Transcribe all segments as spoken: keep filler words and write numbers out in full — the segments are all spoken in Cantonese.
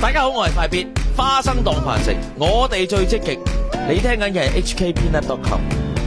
大家好，我係快必花生當飯食，我哋最積極。你聽緊嘅係 H K P Net dot com。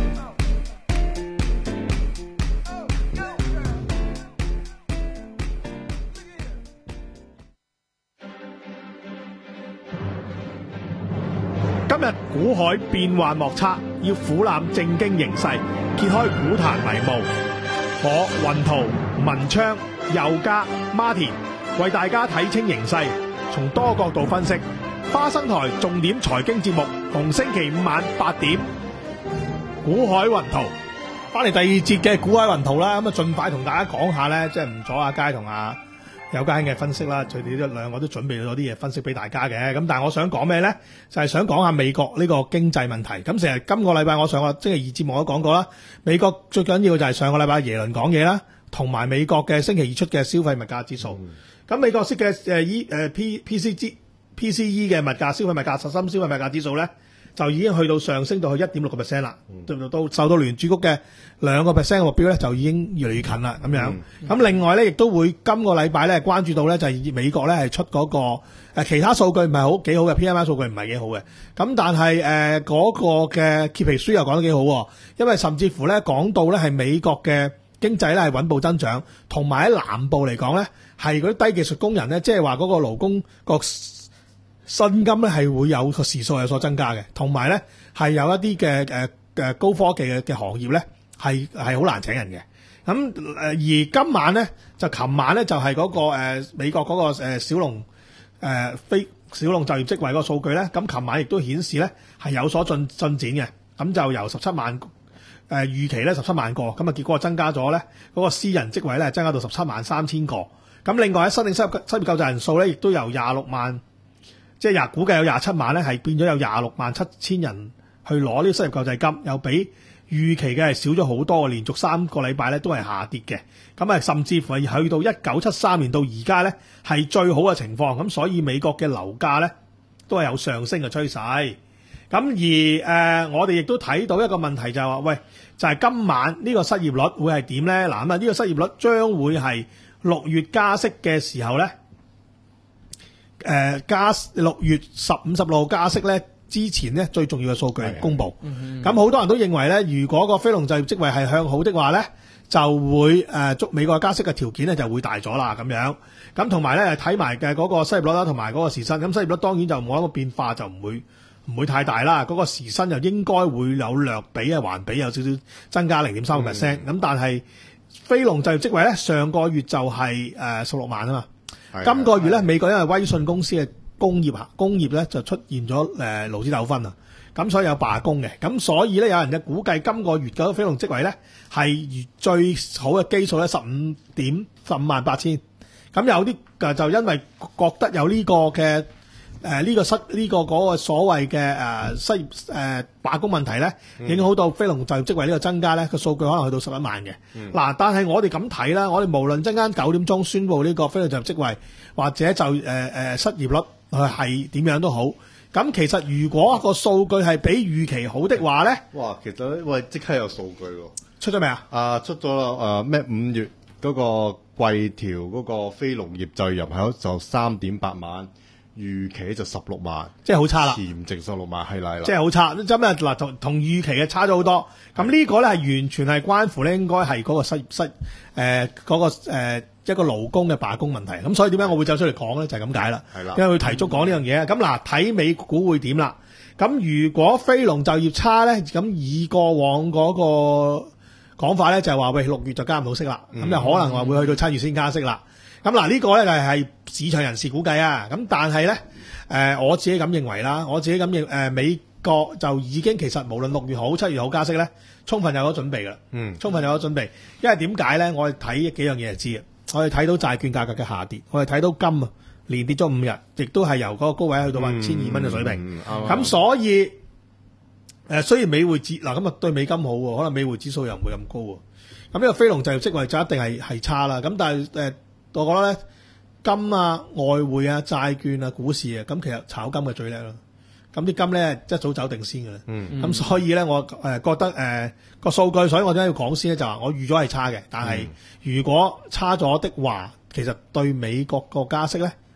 今日股海變幻莫測，要俯瞰正經形勢，揭開股壇迷霧。我雲圖、文昌、佑嘉、Martin 為大家睇清形勢，從多角度分析。花生台重點財經節目，逢星期五晚八點。股海雲圖，翻嚟第二節嘅股海雲圖啦。咁啊，盡快同大家講下咧，即係唔阻阿佳同阿有家嘅分析啦，佢哋都兩個都準備咗啲嘢分析俾大家嘅。咁但係我想講咩咧？就係、是、想講下美國呢個經濟問題。咁成日今個禮拜我上個星期二節目都講過啦。美國最緊要就係上個禮拜耶倫講嘢啦，同埋美國嘅星期二出嘅消費物價指數。咁、嗯、美國式嘅誒 E 誒 P P C G P C E 嘅物價消費物價實心消費物價指數咧，就已經去到上升到去一點六個 percent 啦，到、嗯、到受到聯儲局嘅兩個 percent 嘅目標咧，就已經越嚟越近啦咁樣。咁、嗯、另外咧，亦都會今個禮拜咧關注到咧，就係美國咧係出嗰、那個誒其他數據唔係好幾好嘅 P M I 數據唔係幾好嘅。咁但係誒嗰個嘅揭皮書又講得幾好，因為甚至乎咧講到咧係美國嘅經濟咧係穩步增長，同埋喺南部嚟講咧係嗰啲低技術工人咧，即係話嗰個勞工個薪金咧係會有個時數有所增加嘅，同埋咧係有一啲嘅誒誒高科技嘅嘅行業咧係係好難請人嘅。咁誒而今晚咧就琴晚咧就係嗰個誒美國嗰個誒小農誒非小農就業職位嗰個數據咧，咁琴晚亦都顯示咧係有所進進展嘅。咁就由十七萬誒預期咧十七萬個，咁啊結果增加咗咧嗰個私人職位咧增加到十七萬三千個。咁另外喺新領失業失業救濟人數咧亦都由廿六萬。即係廿估計有廿七萬咧，係變咗有廿六萬七千人去攞呢個失業救濟金，又比預期嘅係少咗好多，連續三個禮拜咧都係下跌嘅。咁啊，甚至乎係去到一九七三年到而家咧係最好嘅情況。咁所以美國嘅樓價咧都係有上升嘅趨勢。咁而誒、呃，我哋亦都睇到一個問題就係話，喂，就係、是、今晚呢個失業率會係點咧？嗱咁啊，呢個失業率將會係六月加息嘅時候咧。誒、呃、加六月十五十六號加息咧，之前咧最重要嘅數據公布。咁好、嗯、多人都認為咧，如果個非農就業職位係向好的話咧，就會誒捉、呃、美國加息嘅條件咧就會大咗啦咁樣。咁同埋咧睇埋嘅嗰個失業率啦，同埋嗰個時薪。咁失業率當然就冇一個變化，就唔會唔會太大啦。嗰、那個時薪就應該會有略比啊，環比有少少增加零點三個 percent。咁但係非農就業職位咧，上個月就係誒十六萬啊嘛。今個月咧，美國因為威信公司嘅工業工業咧就出現咗誒勞資糾紛啊，咁所以有罷工嘅，咁所以咧有人就估計今個月嘅非農職位咧係最好嘅基數咧十五點十五萬八千，咁有啲就因為覺得有呢個嘅誒呢個失呢、這個嗰、那個所謂嘅誒、呃、失業誒、呃、罷工問題咧，影響到非農就業職位呢個增加咧個數據可能去到十一萬嘅。嗱、嗯，但係我哋咁睇啦，我哋無論陣間九點鐘宣布呢個非農就業職位，或者就誒誒、呃、失業率係點樣都好，咁其實如果個數據係比預期好的話咧， 哇，其實咧喂即刻有數據喎， 出咗未啊？ 啊，出咗啦，誒咩五月嗰個季調嗰個非農業就業人口就三點八萬。預期就十六萬， 即係好差啦。 潛值十六萬係啦， 即係好差。咁啊嗱，同同預期嘅差咗好多。咁呢個咧係完全係關乎咧，應該係嗰個失業失誒嗰、呃嗰個誒、呃、一個勞工嘅罷工問題。咁所以點解我會走出嚟講咧？就係咁解啦。係啦，因為佢提早講呢樣嘢。咁嗱，睇美股會點啦？咁如果非農就業差咧，咁以過往嗰個講法咧，就係話喂六月就加唔到息啦。咁、嗯、就可能話會去到七月先加息啦。咁嗱，呢個咧就係市場人士估計啊。咁但係咧，誒、呃、我自己咁認為啦，我自己咁認誒、呃、美國就已經其實無論六月好七月好加息咧，充分有咗準備噶啦。嗯，充分有咗準備。因為點解咧？我哋睇幾樣嘢就知嘅。我哋睇到債券價格嘅下跌，我哋睇到金啊連跌咗五日，亦都係由嗰個高位去到話千二蚊嘅水平。咁、嗯嗯嗯、所以誒、呃，雖然美匯指嗱咁啊對美金好喎，可能美匯指數又唔會咁高喎。咁呢個非農就業職位就一定係係差啦。咁但係誒。呃我覺得咧，金啊、外匯啊、債券啊、股市啊，咁其實炒金嘅最叻咯。咁啲金咧一早走定先嘅啦。嗯。咁所以咧，我誒覺得誒個數據，所以我點解要講先咧？就話我預咗係差嘅，但係如果差咗的話，其實對美國個加息咧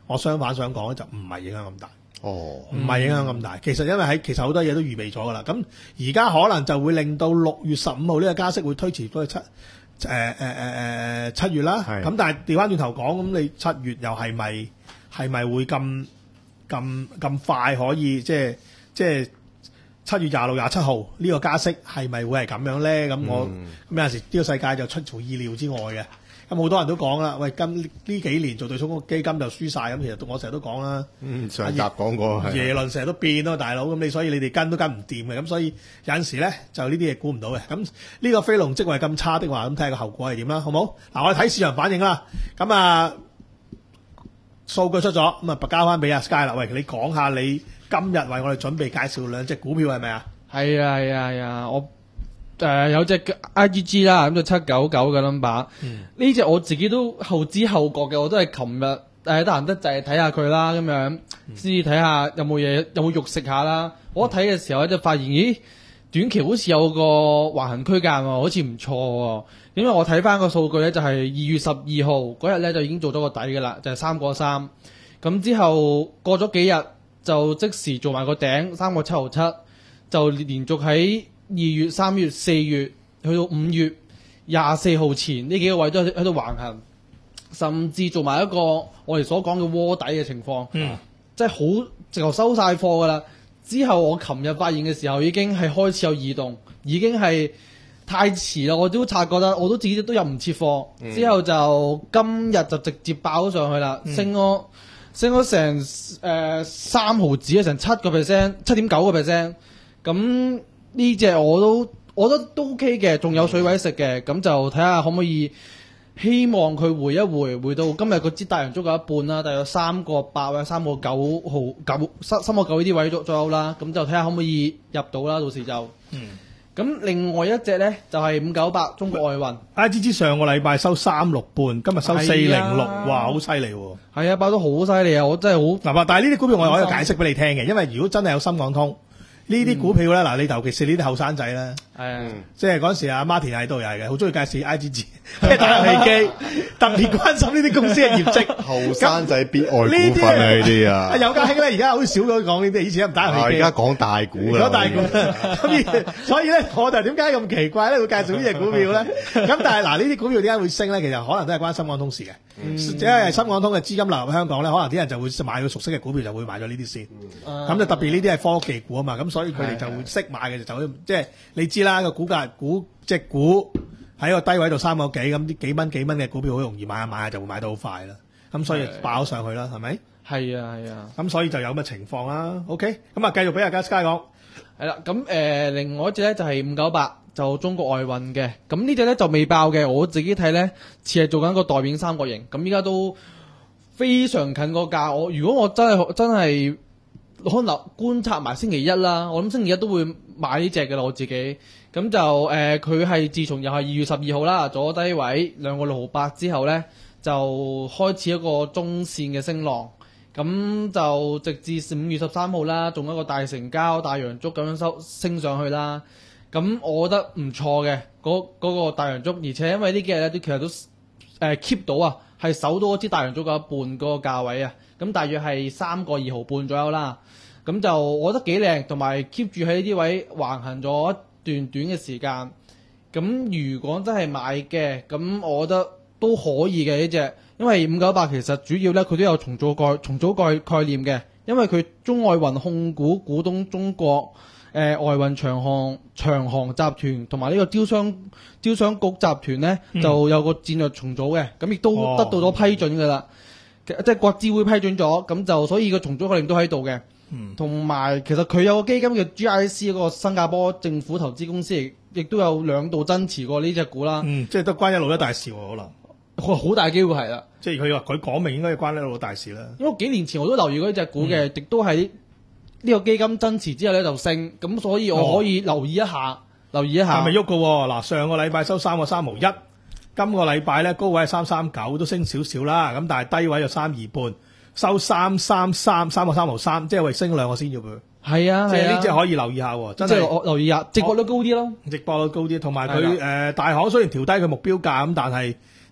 我相反想講咧就唔係影響咁大。 哦， 唔係影響咁大，其實因為喺其實好多嘢都預備咗噶啦，咁而家可能就會令到六月十五號呢個加息會推遲到去七誒誒誒誒七月啦。 係咁但係調翻轉頭講，咁你七月又係咪係咪會咁咁咁快可以即係即係七月廿六廿七號呢個加息係咪會係咁樣咧？咁我咁、 嗯、 有陣時呢個世界就出乎意料之外嘅。咁好多人都講啦，喂，今呢幾年做對沖基金就輸晒，咁其實我成日都講啦， 嗯，上集講過係耶倫成日都變咯，大佬，咁你所以你哋跟都跟唔掂嘅，咁所以有陣時咧就呢啲嘢估唔到嘅。咁呢個非農職位咁差的話，咁睇下個後果係點啦，好冇？嗱，我哋睇市場反應啦。咁啊，數據出咗，咁啊，交翻俾阿 Sky 啦。喂，你講下你今日為我哋準備介紹兩隻股票係咪啊？ 係啊係啊係啊，我。誒、呃、有隻 I G G 啦，咁就七九九嘅 number。呢隻我自己都後知後覺嘅，我都係琴日誒得閒得滯睇下佢啦，咁樣先至睇下有冇嘢有冇肉食下啦。我一睇嘅時候咧就發現，咦，短期好似有個橫行區間喎，好似唔錯喎。因為我睇翻個數據咧，就係二月十二號嗰日咧就已經做咗個底嘅啦，就係三個三。咁之後過咗幾日就即時做埋個頂三個七毫七，就連續喺二月、三月、四月去到五月廿四號前呢幾個位都喺度橫行，甚至做埋一個我哋所講嘅窩底嘅情況， 嗯， 即係好直頭收晒貨噶啦。之後我琴日發現嘅時候已經係開始有異動，已經係太遲啦，我都察覺得，我都自己都入唔切貨。嗯、之後就今日就直接爆咗上去啦，嗯、升咗升咗成誒三毫子啊，成七個 percent， 七點九個 percent 咁。呢隻我都我覺得都 OK 嘅，仲有水位食嘅，咁就睇下可唔可以，希望佢回一回，回到今日個支大陽燭嘅一半啦，大約三個八或者三個九毫九三三個九呢啲位左左右啦，咁就睇下可唔可以入到啦，到時就。嗯。咁另外一隻咧就係五九八中國外運 I G G 上個禮拜收三六半，今日收四零六，哇，好犀利喎！ 係啊，爆得好犀利啊！我真係好嗱，但係呢啲股票我可以解釋俾你聽嘅，因為如果真係有深港通。呢啲股票咧，嗱、嗯、你尤其是呢啲後生仔咧，係啊，即係嗰陣時阿 Martin 喺度又係嘅，好中意介紹 I G G， 即係打遊戲機，特別關心呢啲公司嘅業績。後生仔必愛股份啊！呢啲啊，有家興咧，而家好少咗講呢啲，以前唔打遊戲機。而家講大股啦，講大股。咁所以咧，我就點解咁奇怪咧？會介紹呢隻股票咧？咁但係嗱，呢啲股票點解會升咧？其實可能都係關深港通事嘅，嗯、因為深港通嘅資金流入香港咧，可能啲人就會買佢熟悉嘅股票，就會買咗呢啲先。咁、嗯、就特別呢啲係科技股啊嘛，咁所以佢哋就會識買嘅就走，即係你知啦，個股價股即係股喺個低位度三個幾，咁啲幾蚊幾蚊嘅股票好容易買下買下就會買到好快啦。咁所以爆上去啦，係咪？係啊係啊。咁所以就有咁嘅情況啦。OK，咁啊繼續俾阿 Sky 講。 係啦，咁誒、呃、另外一隻咧就係五九八，就中國外運嘅。咁呢隻咧就未爆嘅，我自己睇咧似係做緊個代表三角形。咁依家都非常近個價。我如果我真係真係。可能觀察埋星期一啦，我諗星期一都會買呢隻嘅啦，我自己咁就誒，佢、呃、係自從又係二月十二號啦，做咗低位兩個六毫八之後咧，就開始一個中線嘅升浪，咁就直至五月十三號啦，仲一個大成交大陽燭咁樣收升上去啦。咁我覺得唔錯嘅嗰嗰個大陽燭，而且因為呢幾日咧都其實都誒 keep、呃、到啊，係守到嗰支大陽燭嘅一半嗰個價位啊。咁大約係三個二毫半左右啦，咁就我覺得幾靚，同埋 keep 住喺呢啲位橫行咗一段短嘅時間。咁如果真係買嘅，咁我覺得都可以嘅呢隻，因為五九八其實主要咧佢都有重組概重組概概念嘅，因為佢中外運控股股東中國誒、呃、外運長航長航集團同埋呢個招商招商局集團咧、嗯、就有個戰略重組嘅，咁亦都得到咗批准㗎啦。即係國資會批准咗，咁就所以個重組概念都喺度嘅。同埋、嗯、其實佢有個基金嘅 G I C 嗰個新加坡政府投資公司，亦都有兩度增持過呢隻股啦。嗯，即係都關一路一大事喎，可能。好大機會係啦。即係佢話佢講明應該係關一路一大事啦。因為幾年前我都留意過呢隻股嘅，亦、嗯、都係呢個基金增持之後咧就升，咁所以我可以留意一下，哦、留意一下。係咪喐㗎？嗱，上個禮拜收三個三毫一。今個禮拜咧高位係三三九，都升少少啦。咁但係低位就三二半，收三三三三個三毫三，即係為升兩個先要佢。係啊，即係呢隻可以留意下，真係。即係我留意下，直播率高啲咯。直播率高啲，同埋佢誒大行雖然調低佢目標價，咁但係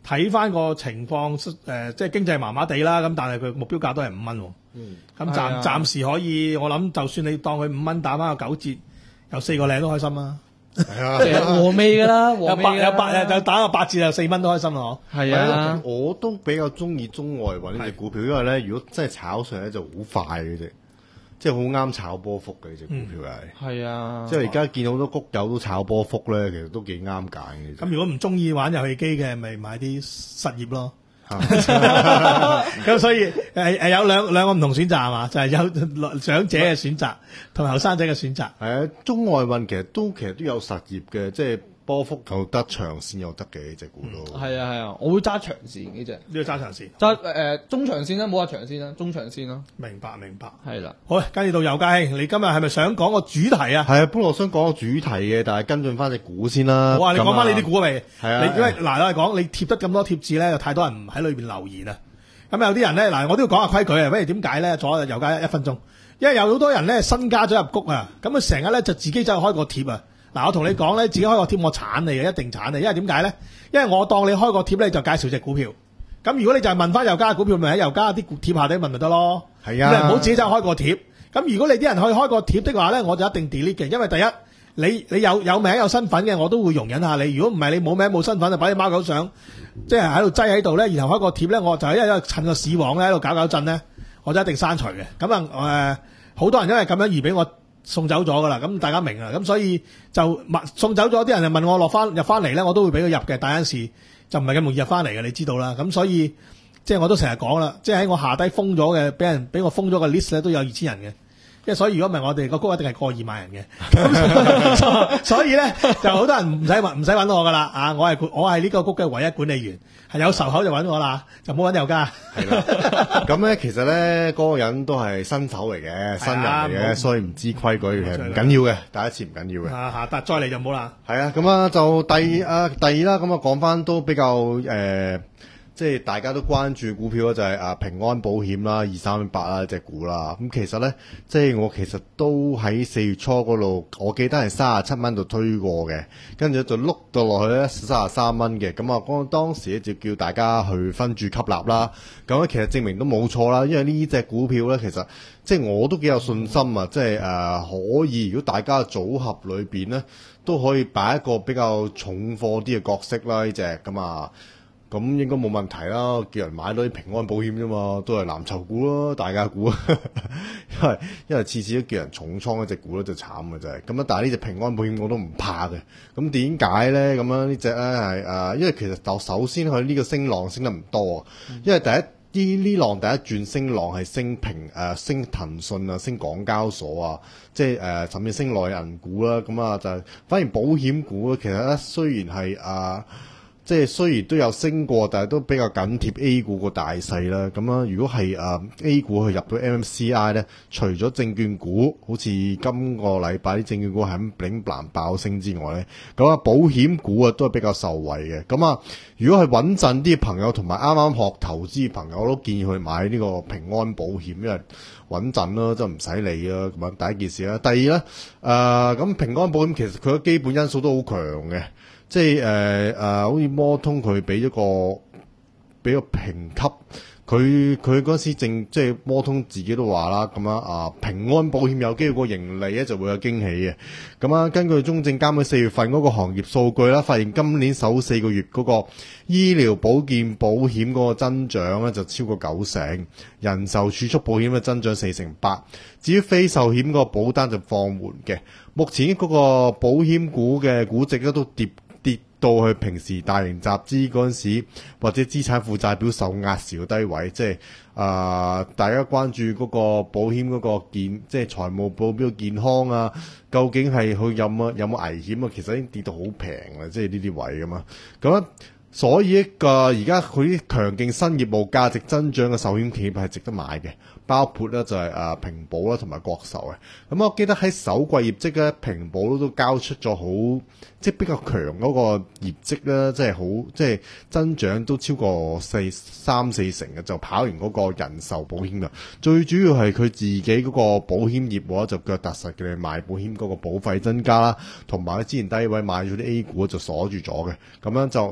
睇翻個情況，誒、呃、即係經濟麻麻地啦，咁但係佢目標價都係五蚊喎。 嗯， 咁暫係啊暫時可以，我諗就算你當佢五蚊打翻個九折，有四個零都開心啦。 係啊， 即係和味㗎啦，和有八味㗎啦有八有打個八折有四蚊都開心咯。 係啊， 我都比較中意中外運呢只股票，因為咧，如果真係炒上咧就好快嘅啫，即係好啱炒波幅嘅呢只股票係。 係啊， 即係而家見好多谷友都炒波幅咧，其實都幾啱揀嘅。 咁如果唔中意玩遊戲機嘅，咪買啲實業咯。咁所以誒誒有兩兩個唔同選擇係嘛，就係、是、有長者嘅選擇同後生仔嘅選擇。 係啊，中外運其實都其實都有實業嘅，即係波幅又得，長線又得嘅呢只股都。 係啊係啊，我會揸長線呢只， 呢個揸長線。 揸誒、呃、中長線啦，冇話長線啦，中長線啦。 明白明白。 係啦， 好，跟住到游家興，你今日係咪想講個主題啊？ 係啊，本來我想講個主題嘅，但係跟進翻只股先啦。 好啊，你講翻你啲股。 股未？ 係啊你因為嗱，我係講你貼得咁多貼紙咧，有太多人喺裏邊留言啊。咁有啲人咧，嗱，我都要講下規矩啊。不如點解咧？阻游家一分鐘，因為有好多人咧新加咗入谷啊，咁佢成日咧就自己走去開個貼啊。嗱，我同你講咧，自己開個貼我鏟你嘅，一定鏟你。因為點解咧？因為我當你開個貼咧，就介紹隻股票。咁如果你就係問翻游家嘅股票，咪喺游家啲貼下底問咪得咯。 係啊， 你唔好自己走去開個貼。咁如果你啲人去開個貼的話咧，我就一定 delete 嘅，因為第一。你你有有名有身份嘅，我都會容忍下你。如果唔係你冇名冇身份，就擺啲貓狗相，即係喺度擠喺度咧，然後開個貼咧，我就因為趁個市況咧喺度搞搞震咧，我就一定刪除嘅。咁啊誒，好多人因為咁樣而俾我送走咗噶啦。咁大家明啦。咁所以就送走咗啲人就問我落翻入翻嚟咧，我都會俾佢入嘅。但有陣時就唔係咁容易入翻嚟嘅，你知道啦。咁所以即係我都成日講啦，即係喺我下低封咗嘅，俾人俾我封咗個 list 咧，都有二千人嘅。即係所以如果唔係我哋個谷一定係過二萬人嘅，所以咧就好多人唔使揾唔使揾我噶啦啊！我係我係呢個谷嘅唯一管理員，係有仇口就揾我啦，就冇揾游家。 係啦，咁咧其實咧嗰個人都係新手嚟嘅，新人嚟嘅，所以唔知規矩其實唔緊要嘅，第一次唔緊要嘅。 啊嚇，但再嚟就冇啦。 係啊，咁啊就第啊第二啦，咁啊講翻都比較誒。即係大家都關注股票就係啊平安保險啦，二三八啦隻股啦。咁其實咧，即係我其實都喺四月初嗰度，我記得係三十七蚊度推過嘅，跟住就碌到落去咧三十三蚊嘅。咁啊，嗰當時咧就叫大家去分注吸納啦。咁咧其實證明都冇錯啦，因為呢隻股票咧其實即係我都幾有信心啊！即係誒、呃、可以，如果大家嘅組合裏邊咧都可以擺一個比較重貨啲嘅角色啦，呢隻咁啊。咁應該冇問題啦，叫人買多啲平安保險啫嘛，都係藍籌股咯，大家股，因為因為次次都叫人重倉一隻股咧就慘嘅真係，咁啊但係呢隻平安保險我都唔怕嘅，咁點解咧？咁樣呢隻咧係誒，因為其實就首先佢呢個升浪升得唔多，因為第一呢呢浪第一轉升浪係升平誒、呃、升騰訊啊，升港交所啊，即係誒、呃、甚至升內銀股啦，咁啊就係反而保險股咧，其實咧雖然係啊。呃即係雖然都有升過，但係都比較緊貼 A 股個大勢啦。咁啊，如果係誒 A 股去入到 M M C I 咧，除咗證券股，好似今個禮拜啲證券股係咁頂藍爆升之外咧，咁啊保險股啊都係比較受惠嘅。咁啊，如果係穩陣啲朋友同埋啱啱學投資嘅朋友，我都建議去買呢個平安保險，因為穩陣咯，就唔使理啦。咁啊，第一件事啦，第二咧誒，咁、呃、平安保險其實佢嘅基本因素都好強嘅。即係誒誒，好似摩通佢俾咗個俾個評級，佢佢嗰時正即係摩通自己都話啦，咁樣啊平安保險有機會個盈利咧就會有驚喜嘅。咁啊，根據中證監喺四月份嗰個行業數據啦，發現今年首四個月嗰個醫療保健保險嗰個增長咧就超過九成，人壽儲蓄保險嘅增長四成八。至於非壽險嗰個保單就放緩嘅。目前嗰個保險股嘅估值咧都跌。跌到去平時大型集資嗰陣時，或者資產負債表受壓時嘅低位，即係啊、呃，大家關注嗰個保險嗰個健，即係財務報表健康啊，究竟係佢有冇有冇危險啊？其實已經跌到好平啦，即係呢啲位㗎嘛。咁所以一個而家佢啲強勁新業務價值增長嘅壽險企業係值得買嘅，包括咧就係誒平保啦同埋國壽嘅。咁我記得喺首季業績咧，平保都交出咗好即係比較強嗰個業績咧，即係好即係增長都超過四三四成嘅，就跑完嗰個人壽保險啦。最主要係佢自己嗰個保險業務就腳踏實嘅賣保險嗰個保費增加啦，同埋之前低位買咗啲 A 股就鎖住咗嘅，咁樣就就唔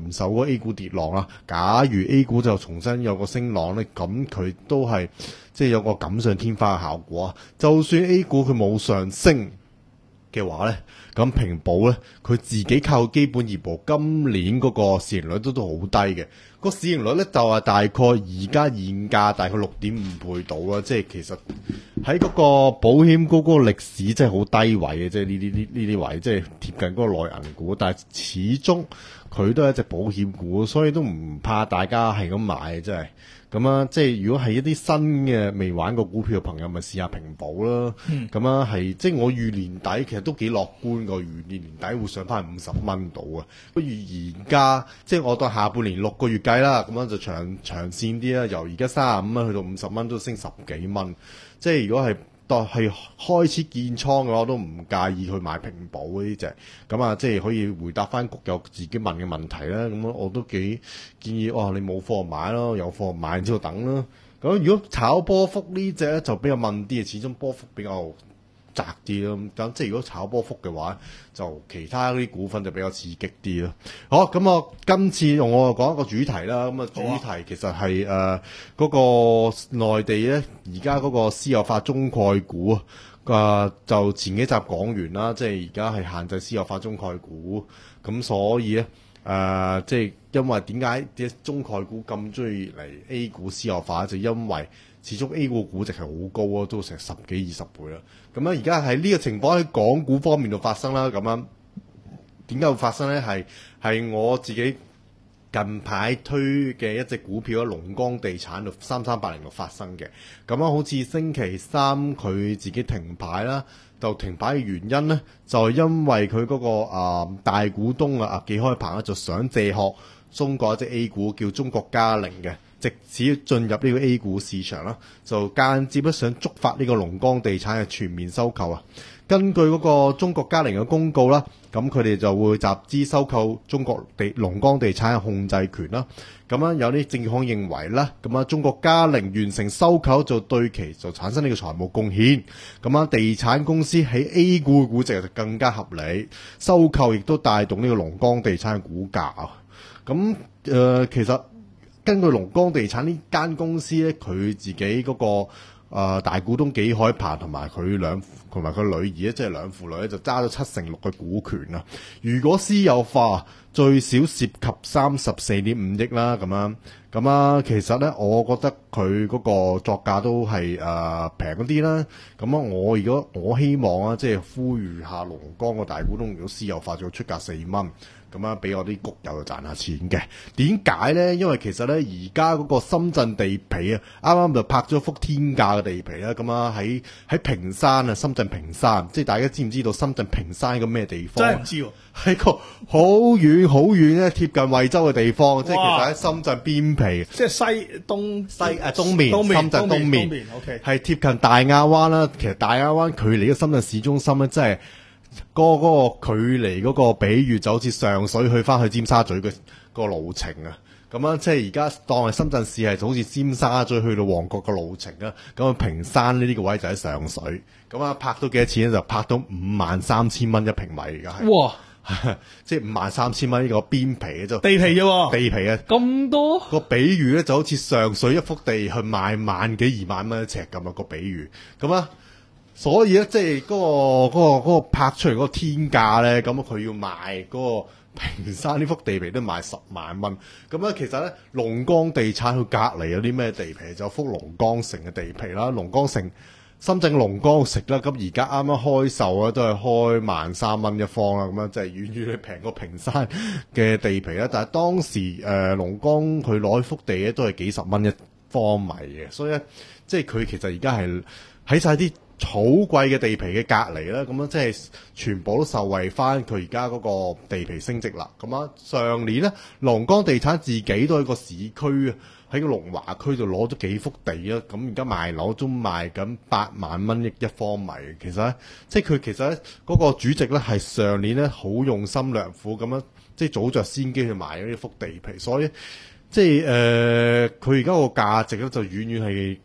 受嗰個 A 股跌浪啦。假如 A 股就重新有個升浪咧，咁佢都係即係有個錦上添花嘅效果啊。就算 A 股佢冇上升嘅話咧，咁平保咧佢自己靠基本業務，今年嗰個市盈率都都好低嘅。個市盈率咧就係大概而家現價大概六點五倍到啦，即係其實喺嗰個保險股嗰個歷史真係好低位嘅，即係呢啲呢呢啲位即係貼近嗰個內銀股，但係始終佢都係一隻保險股，所以都唔怕大家係咁買，真係。咁啊，即係如果係一啲新嘅未玩過股票嘅朋友，咪試下平保啦。咁啊、嗯，係即係我預年底其實都幾樂觀個，預年年底會上翻五十蚊到啊。不如而家即係我當下半年六個月計啦，咁樣就長長線啲啦。由而家三十五蚊去到五十蚊都升十幾蚊。即係如果係當係開始建倉嘅話，我都唔介意去買平保呢隻。咁啊，即係可以回答翻局友自己問嘅問題啦。咁我都幾建議，哇！你冇貨買咯，有貨買之後等咯。咁如果炒波幅呢隻咧就比較問啲，始終波幅比較窄啲咯。咁即係如果炒波幅嘅話，就其他啲股份就比較刺激啲咯。好，咁我今次我講一個主題啦。咁啊，主題其實係誒嗰個內地咧，而家嗰個私有化中概股啊。啊，就前幾集講完啦，即係而家係限制私有化中概股，咁所以咧，誒、呃，即係因為點解啲中概股咁中意嚟 A 股私有化，就因為始終 A 股估值係好高啊，都成十幾二十倍啦。咁啊，而家喺呢個情況喺港股方面度發生啦，咁樣點解會發生咧？係係我自己近排推嘅一隻股票喺龍光地產度三三八零度發生嘅，咁樣好似星期三佢自己停牌啦，就停牌嘅原因咧，就係因為佢嗰、那個啊、呃、大股東啊啊紀開鵬咧就想借殼中國一隻 A 股叫中國嘉陵嘅，藉此進入呢個 A 股市場啦，就間接咧想觸發呢個龍光地產嘅全面收購啊。根據嗰個中國嘉陵嘅公告啦，咁佢哋就會集資收購中國地龍光地產嘅控制權啦。咁樣有啲證券行認為啦，咁啊中國嘉陵完成收購就對其就產生呢個財務貢獻。咁啊地產公司喺 A 股嘅估值就更加合理，收購亦都帶動呢個龍光地產嘅股價啊。咁誒、呃、其實根據龍光地產呢間公司咧，佢自己嗰、那個。誒、呃、大股東紀海鵬同埋佢兩同埋佢女兒咧，即係兩父女咧，就揸咗七成六嘅股權啊！如果私有化，最少涉及三十四點五億啦，咁樣咁啊，其實咧，我覺得佢嗰個作價都係誒平嗰啲啦。咁啊，我如果我希望啊，即係呼籲下龍光個大股東，如果私有化，就出價四蚊。咁啊，俾我啲谷友就賺下錢嘅。點解咧？因為其實咧，而家嗰個深圳地皮啊，啱啱就拍咗幅天價嘅地皮啦。咁啊，喺喺坪山啊，深圳坪山，即係大家知唔知道深圳坪山係個咩地方？ 真係唔知喎， 係個好遠好遠咧，貼近惠州嘅地方，即係其實喺深圳邊皮， 即係西東西誒東面， 東面深圳東面， 東面 OK 係貼近大亞灣啦。其實大亞灣距離嘅深圳市中心咧，真係。嗰嗰個距離嗰個比喻就好似上水去翻去尖沙咀嘅個路程啊，咁樣即係而家當係深圳市係就好似尖沙咀去到旺角嘅路程啊，咁啊坪山呢啲個位就喺上水，咁啊拍到幾多錢咧？就拍到五萬三千蚊一平米而家係，哇！即係五萬三千蚊呢個邊皮嘅就地皮啫喎， 地皮啊咁多個比喻咧就好似上水一幅地去賣萬幾二萬蚊一尺咁啊個比喻，咁啊。所以咧，即係嗰個嗰、嗰個嗰、嗰個拍出嚟嗰個天價咧，咁佢要賣嗰個坪山呢幅地皮都賣十萬蚊。咁咧，其實咧，龍光地產佢隔離有啲咩地皮？就幅龍光城嘅地皮啦，龍光城、深圳龍光城啦。咁而家啱啱開售啊，都係開萬三蚊一方啦。咁樣即係遠遠平過坪山嘅地皮啦。但係當時誒、呃、龍光佢攞幅地咧，都係幾十蚊一方米嘅。所以咧，即係佢其實而家係喺晒啲草貴嘅地皮嘅隔離啦，咁樣即係全部都受惠翻佢而家嗰個地皮升值啦。咁啊，上年咧，龍光地產自己都喺個市區啊，喺個龍華區度攞咗幾幅地啊。咁而家賣樓都賣緊八萬蚊一一方米。其實咧，即係佢其實咧嗰個主席咧係上年咧好用心良苦咁樣，即係早着先機去買呢幅地皮，所以即係誒佢而家個價值咧就遠遠係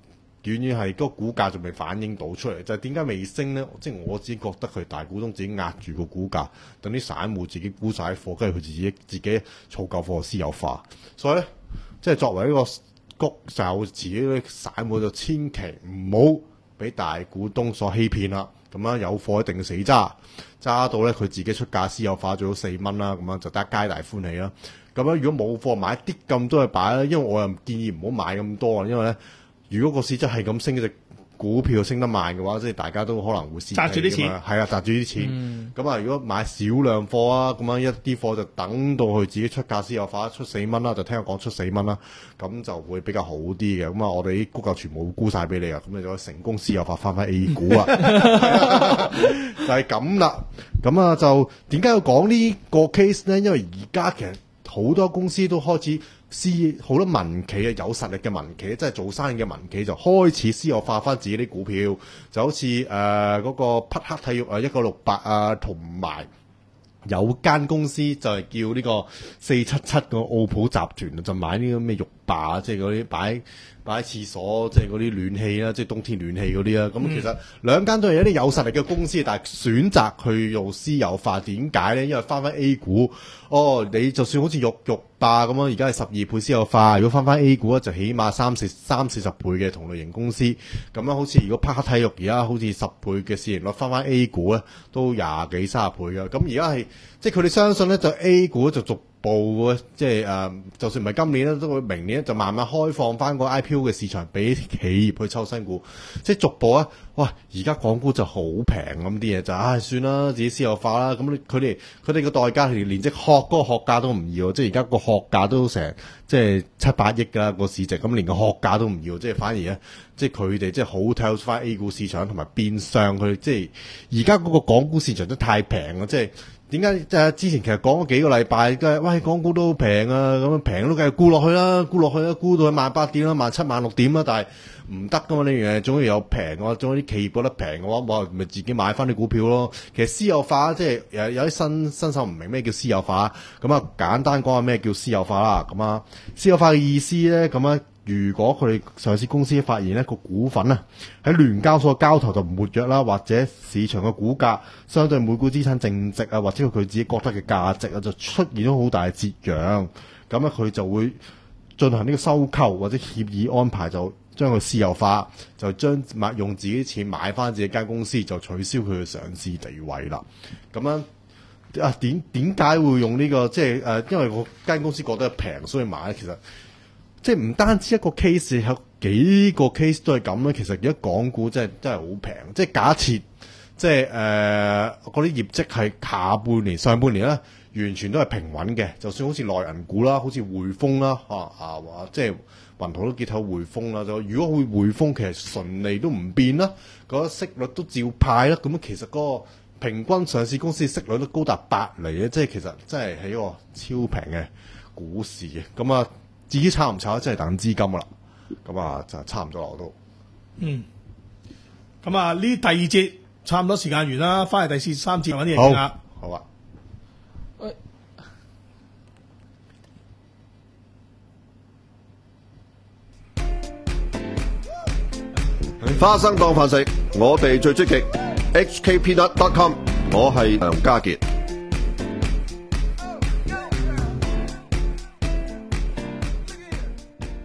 遠遠係嗰個股價仲未反映到出嚟。就係點解未升咧？即係我只覺得佢大股東自己壓住個股價，等啲散戶自己沽晒貨，跟住佢自己自己儲夠貨私有化。所以咧，即係作為一個谷就自己啲散戶就千祈唔好俾大股東所欺騙啦。咁樣有貨一定死揸，揸到咧佢自己出價私有化做到四蚊啦，咁樣就得皆大歡喜啦。咁樣如果冇貨買啲咁多去擺咧，因為我又建議唔好買咁多啊，因為咧如果個市真係咁升，隻股票升得慢嘅話，即係大家都可能會蝕揸住啲錢， 係啊，揸住啲錢。咁啊、嗯，如果買少量貨啊，咁樣一啲貨就等到佢自己出價私有化出四蚊啦，就聽我講出四蚊啦，咁就會比較好啲嘅。咁啊，我哋啲股價全部沽晒俾你啊，咁你就可以成功私有化翻翻 A 股啊，就係咁啦。咁啊，就點解要講呢個 case 咧？因為而家其實好多公司都開始私好多民企啊，有實力嘅民企，即係做生意嘅民企，就開始私有化翻自己啲股票，就好似誒嗰個匹克體育啊，一個六八啊，同埋有間公司就係叫呢個四七七個奧普集團，就買呢個咩浴霸，即係嗰啲擺擺喺廁所，即係嗰啲暖氣啦，即係冬天暖氣嗰啲啦。咁、嗯、其實兩間都係一啲有實力嘅公司，但係選擇去用私有化，點解咧？因為翻翻 A 股，哦，你就算好似浴浴霸咁樣，而家係十二倍私有化，如果翻翻 A 股咧，就起碼三四三四十倍嘅同類型公司。咁樣好似如果匹克體育而家好似十倍嘅市盈率，翻翻 A 股咧都廿幾三十倍嘅。咁而家係即係佢哋相信咧，就 A 股就逐步即係誒、呃，就算唔係今年咧，都會明年就慢慢開放翻個 I P O 嘅市場俾企業去抽新股，即係逐步啊！哇！而家港股就好平咁啲嘢就唉、哎、算啦，自己私有化啦。咁佢哋佢哋個代價係連隻殼嗰個殼價都唔要，即係而家個殼價都成即係七八億㗎個市值，咁連個殼價都唔要，即係反而咧，即係佢哋即係好睇翻 A 股市場，同埋變相佢即係而家嗰個港股市場都太平啦，即係。點解即係之前其實講咗幾個禮拜，即係喂港股都好平啊，咁樣平都繼續沽落去啦，沽落去啦，沽到去萬八點啦，萬七萬六點啦，但係唔得噶嘛呢樣嘢，總要有平嘅話，總有啲企業覺得平嘅話，我咪自己買翻啲股票咯。其實私有化即係有有啲新新手唔明咩叫私有化，咁啊簡單講下咩叫私有化啦。咁啊私有化嘅意思咧，咁啊。如果佢哋上市公司發現呢個股份啊喺聯交所交投就唔活躍啦，或者市場嘅股價相對每股資產淨值啊，或者佢自己覺得嘅價值啊，就出現咗好大嘅折讓，咁咧佢就會進行呢個收購或者協議安排，就將佢私有化，就將買用自己錢買翻自己間公司，就取消佢嘅上市地位啦。咁樣啊點點解會用呢個即係誒？因為個間公司覺得平，所以買。其實即係唔單止一個 case，有幾個 case 都係咁咧。其實而家港股真係真係好平。即係假設，即係誒嗰啲業績係下半年、上半年咧，完全都係平穩嘅。就算好似內銀股啦，好似匯豐啦，嚇啊，即係雲圖都結頭匯豐啦。就如果會匯豐其實純利都唔變啦，嗰個息率都照派啦。咁其實嗰個平均上市公司息率都高達八厘咧。即係其實真係係一個超平嘅股市嘅。咁啊〜至於炒唔炒，真係等資金噶啦，咁啊就差唔多啦，我都。 嗯，咁啊呢第二節差唔多時間完啦，翻嚟第四三節揾啲嘢傾下。 好啊。 喂， 花生當飯食，我哋最積極。H K Peanut dot com， 我係梁家傑。